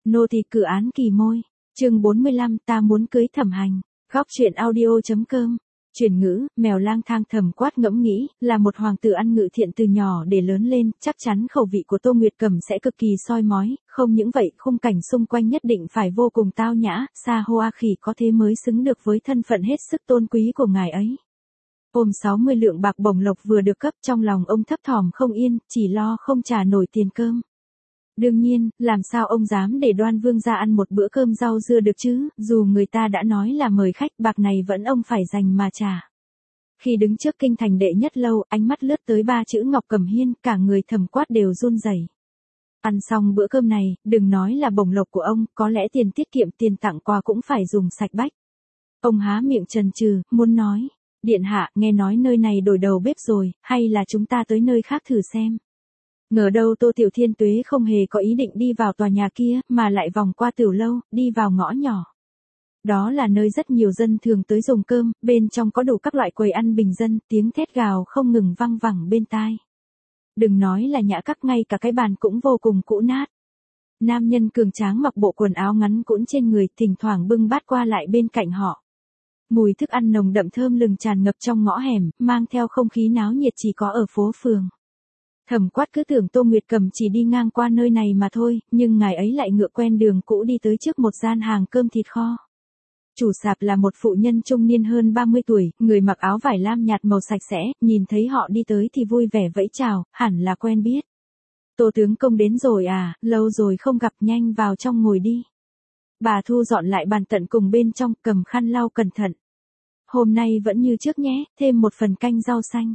Nô tỳ cử án kỳ môi. Chương 45, ta muốn cưới Thẩm Hành. Góc truyện audio.com. Chuyển ngữ, mèo lang thang Thẩm Quát ngẫm nghĩ, là một hoàng tử ăn ngự thiện từ nhỏ để lớn lên, chắc chắn khẩu vị của Tô Nguyệt Cẩm sẽ cực kỳ soi mói, không những vậy, khung cảnh xung quanh nhất định phải vô cùng tao nhã, xa hoa khỉ có thế mới xứng được với thân phận hết sức tôn quý của ngài ấy. Ôm 60 lượng bạc bổng lộc vừa được cấp, trong lòng ông thấp thỏm không yên, chỉ lo không trả nổi tiền cơm. Đương nhiên, làm sao ông dám để Đoan Vương ra ăn một bữa cơm rau dưa được chứ, dù người ta đã nói là mời khách, bạc này vẫn ông phải dành mà trả. Khi đứng trước kinh thành đệ nhất lâu, ánh mắt lướt tới ba chữ Ngọc Cẩm Hiên, cả người Thẩm Quát đều run rẩy. Ăn xong bữa cơm này, đừng nói là bổng lộc của ông, có lẽ tiền tiết kiệm, tiền tặng quà cũng phải dùng sạch bách. Ông há miệng chần chừ, muốn nói, điện hạ, nghe nói nơi này đổi đầu bếp rồi, hay là chúng ta tới nơi khác thử xem. Ngờ đâu Tô Tiểu Thiên Tuế không hề có ý định đi vào tòa nhà kia, mà lại vòng qua tiểu lâu, đi vào ngõ nhỏ. Đó là nơi rất nhiều dân thường tới dùng cơm, bên trong có đủ các loại quầy ăn bình dân, tiếng thét gào không ngừng vang vẳng bên tai. Đừng nói là nhã các, ngay cả cái bàn cũng vô cùng cũ nát. Nam nhân cường tráng mặc bộ quần áo ngắn cũn trên người, thỉnh thoảng bưng bát qua lại bên cạnh họ. Mùi thức ăn nồng đậm thơm lừng tràn ngập trong ngõ hẻm, mang theo không khí náo nhiệt chỉ có ở phố phường. Thẩm Quát cứ tưởng Tô Nguyệt Cẩm chỉ đi ngang qua nơi này mà thôi, nhưng ngài ấy lại ngựa quen đường cũ đi tới trước một gian hàng cơm thịt kho. Chủ sạp là một phụ nhân trung niên hơn 30 tuổi, người mặc áo vải lam nhạt màu sạch sẽ, nhìn thấy họ đi tới thì vui vẻ vẫy chào, hẳn là quen biết. Tô tướng công đến rồi à, lâu rồi không gặp, nhanh vào trong ngồi đi. Bà thu dọn lại bàn tận cùng bên trong, cầm khăn lau cẩn thận. Hôm nay vẫn như trước nhé, thêm một phần canh rau xanh.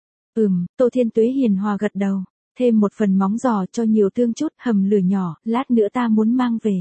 Tô Thiên Tuế hiền hòa gật đầu, thêm một phần móng giò cho nhiều tương chút, hầm lửa nhỏ, lát nữa ta muốn mang về.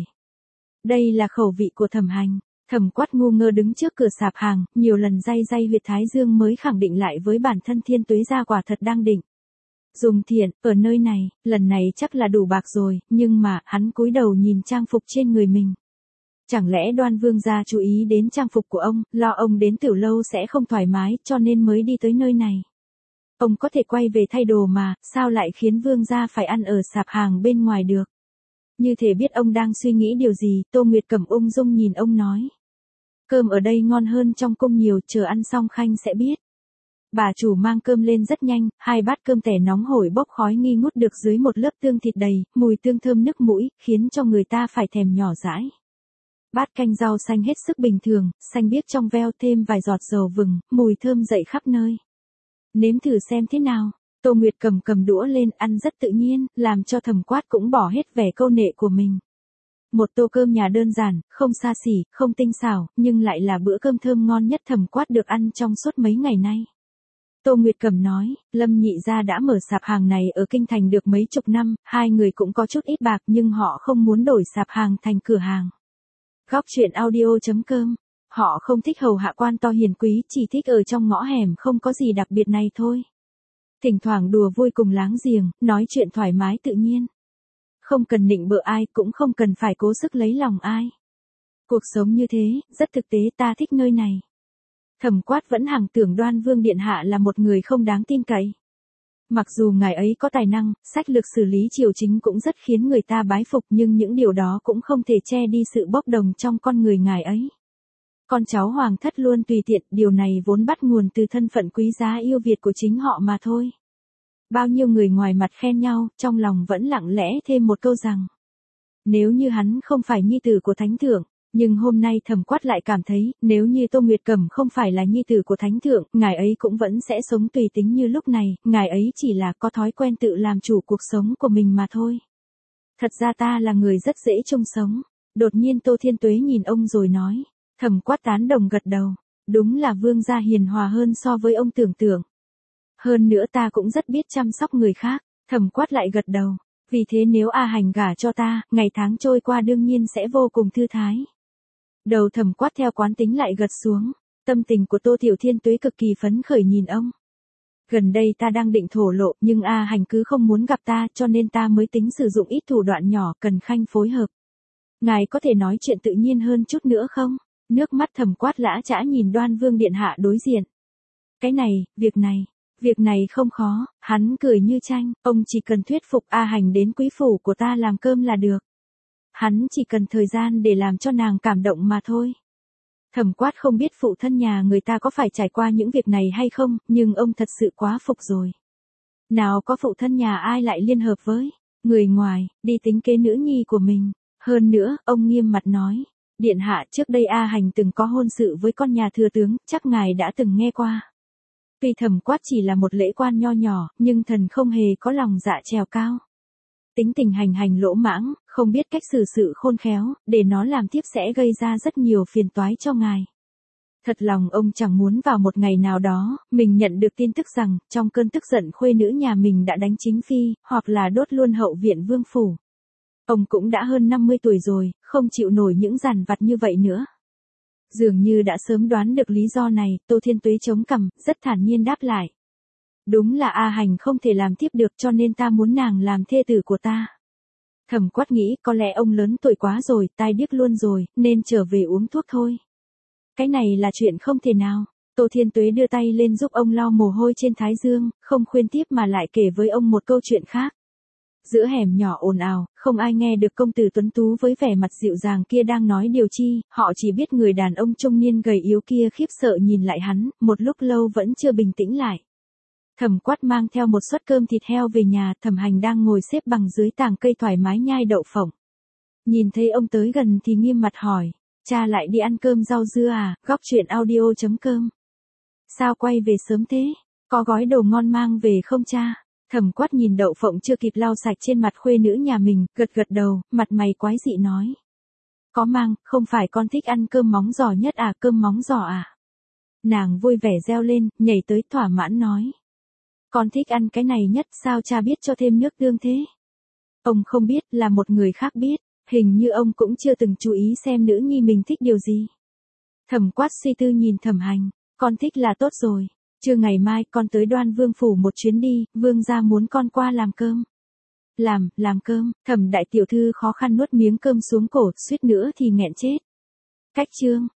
Đây là khẩu vị của Thẩm Hành. Thẩm Quát ngu ngơ đứng trước cửa sạp hàng, nhiều lần day huyệt thái dương mới khẳng định lại với bản thân Thiên Tuế gia quả thật đang định dùng thiện, ở nơi này, lần này chắc là đủ bạc rồi, nhưng mà, hắn cúi đầu nhìn trang phục trên người mình. Chẳng lẽ Đoan Vương gia chú ý đến trang phục của ông, lo ông đến tiểu lâu sẽ không thoải mái, cho nên mới đi tới nơi này. Ông có thể quay về thay đồ mà, sao lại khiến Vương gia phải ăn ở sạp hàng bên ngoài được? Như thể biết ông đang suy nghĩ điều gì, Tô Nguyệt Cẩm ung dung nhìn ông nói. Cơm ở đây ngon hơn trong cung nhiều, chờ ăn xong khanh sẽ biết. Bà chủ mang cơm lên rất nhanh, 2 bát cơm tẻ nóng hổi bốc khói nghi ngút được dưới một lớp tương thịt đầy, mùi tương thơm nức mũi, khiến cho người ta phải thèm nhỏ dãi. Bát canh rau xanh hết sức bình thường, xanh biếc trong veo, thêm vài giọt dầu vừng, mùi thơm dậy khắp nơi. Nếm thử xem thế nào. Tô Nguyệt cầm đũa lên, ăn rất tự nhiên, làm cho Thẩm Quát cũng bỏ hết vẻ câu nệ của mình. Một tô cơm nhà đơn giản, không xa xỉ, không tinh xảo, nhưng lại là bữa cơm thơm ngon nhất Thẩm Quát được ăn trong suốt mấy ngày nay. Tô Nguyệt Cẩm nói, Lâm nhị gia đã mở sạp hàng này ở kinh thành được mấy chục năm, hai người cũng có chút ít bạc nhưng họ không muốn đổi sạp hàng thành cửa hàng. Góc truyện audio.com. Họ không thích hầu hạ quan to hiền quý, chỉ thích ở trong ngõ hẻm không có gì đặc biệt này thôi. Thỉnh thoảng đùa vui cùng láng giềng, nói chuyện thoải mái tự nhiên. Không cần nịnh bợ ai, cũng không cần phải cố sức lấy lòng ai. Cuộc sống như thế, rất thực tế, ta thích nơi này. Thẩm Quát vẫn hằng tưởng Đoan Vương điện hạ là một người không đáng tin cậy. Mặc dù ngài ấy có tài năng, sách lược xử lý triều chính cũng rất khiến người ta bái phục, nhưng những điều đó cũng không thể che đi sự bốc đồng trong con người ngài ấy. Con cháu hoàng thất luôn tùy tiện, điều này vốn bắt nguồn từ thân phận quý giá yêu Việt của chính họ mà thôi. Bao nhiêu người ngoài mặt khen nhau, trong lòng vẫn lặng lẽ thêm một câu rằng, nếu như hắn không phải nhi tử của thánh thượng, nhưng hôm nay Thẩm Quát lại cảm thấy, nếu như Tô Nguyệt Cẩm không phải là nhi tử của thánh thượng, ngài ấy cũng vẫn sẽ sống tùy tính như lúc này, ngài ấy chỉ là có thói quen tự làm chủ cuộc sống của mình mà thôi. Thật ra ta là người rất dễ chung sống. Đột nhiên Tô Thiên Tuế nhìn ông rồi nói. Thẩm Quát tán đồng gật đầu. Đúng là vương gia hiền hòa hơn so với ông tưởng tượng. Hơn nữa ta cũng rất biết chăm sóc người khác. Thẩm Quát lại gật đầu. Vì thế nếu A Hành gả cho ta, ngày tháng trôi qua đương nhiên sẽ vô cùng thư thái. Đầu Thẩm Quát theo quán tính lại gật xuống. Tâm tình của Tô Tiểu Thiên Tuế cực kỳ phấn khởi nhìn ông. Gần đây ta đang định thổ lộ, nhưng A Hành cứ không muốn gặp ta, cho nên ta mới tính sử dụng ít thủ đoạn nhỏ, cần khanh phối hợp. Ngài có thể nói chuyện tự nhiên hơn chút nữa không? Nước mắt Thẩm Quát lã chã nhìn Đoan Vương điện hạ đối diện. Cái này, việc này không khó, hắn cười như tranh, ông chỉ cần thuyết phục A Hành đến quý phủ của ta làm cơm là được. hắn chỉ cần thời gian để làm cho nàng cảm động mà thôi. Thẩm Quát không biết phụ thân nhà người ta có phải trải qua những việc này hay không, nhưng ông thật sự quá phục rồi. Nào có phụ thân nhà ai lại liên hợp với người ngoài, đi tính kế nữ nhi của mình. Hơn nữa, ông nghiêm mặt nói, điện hạ trước đây A Hành từng có hôn sự với con nhà thừa tướng, chắc ngài đã từng nghe qua. Tuy Thẩm Quát chỉ là một lễ quan nho nhỏ, nhưng thần không hề có lòng dạ trèo cao. Tính tình hành lỗ mãng, không biết cách xử sự khôn khéo, để nó làm tiếp sẽ gây ra rất nhiều phiền toái cho ngài. Thật lòng ông chẳng muốn vào một ngày nào đó, mình nhận được tin tức rằng, trong cơn tức giận khuê nữ nhà mình đã đánh chính phi, hoặc là đốt luôn hậu viện vương phủ. Ông cũng đã hơn 50 tuổi rồi, không chịu nổi những dằn vặt như vậy nữa. Dường như đã sớm đoán được lý do này, Tô Thiên Tuế chống cằm, rất thản nhiên đáp lại. Đúng là A Hành không thể làm tiếp được cho nên ta muốn nàng làm thê tử của ta. Thẩm Quát nghĩ có lẽ ông lớn tuổi quá rồi, tai điếc luôn rồi, nên trở về uống thuốc thôi. Cái này là chuyện không thể nào. Tô Thiên Tuế đưa tay lên giúp ông lau mồ hôi trên thái dương, không khuyên tiếp mà lại kể với ông một câu chuyện khác. Giữa hẻm nhỏ ồn ào, không ai nghe được công tử tuấn tú với vẻ mặt dịu dàng kia đang nói điều chi, họ chỉ biết người đàn ông trung niên gầy yếu kia khiếp sợ nhìn lại hắn, một lúc lâu vẫn chưa bình tĩnh lại. Thẩm Quát mang theo một suất cơm thịt heo về nhà, Thẩm Hành đang ngồi xếp bằng dưới tàng cây thoải mái nhai đậu phộng. Nhìn thấy ông tới gần thì nghiêm mặt hỏi, cha lại đi ăn cơm rau dưa à? Góc truyện audio.com. Sao quay về sớm thế? Có gói đồ ngon mang về không cha? Thẩm Quát nhìn đậu phộng chưa kịp lau sạch trên mặt khuê nữ nhà mình, gật gật đầu, mặt mày quái dị nói. Có mang, không phải con thích ăn cơm móng giò nhất à, cơm móng giò à? Nàng vui vẻ reo lên, nhảy tới thỏa mãn nói. Con thích ăn cái này nhất, sao cha biết cho thêm nước tương thế? Ông không biết, là một người khác biết, hình như ông cũng chưa từng chú ý xem nữ nhi mình thích điều gì. Thẩm Quát suy tư nhìn Thẩm Hành, con thích là tốt rồi, trưa ngày mai con tới Đoan Vương phủ một chuyến đi, vương gia muốn con qua làm cơm. Làm cơm, Thẩm đại tiểu thư khó khăn nuốt miếng cơm xuống cổ, suýt nữa thì nghẹn chết. Cách chương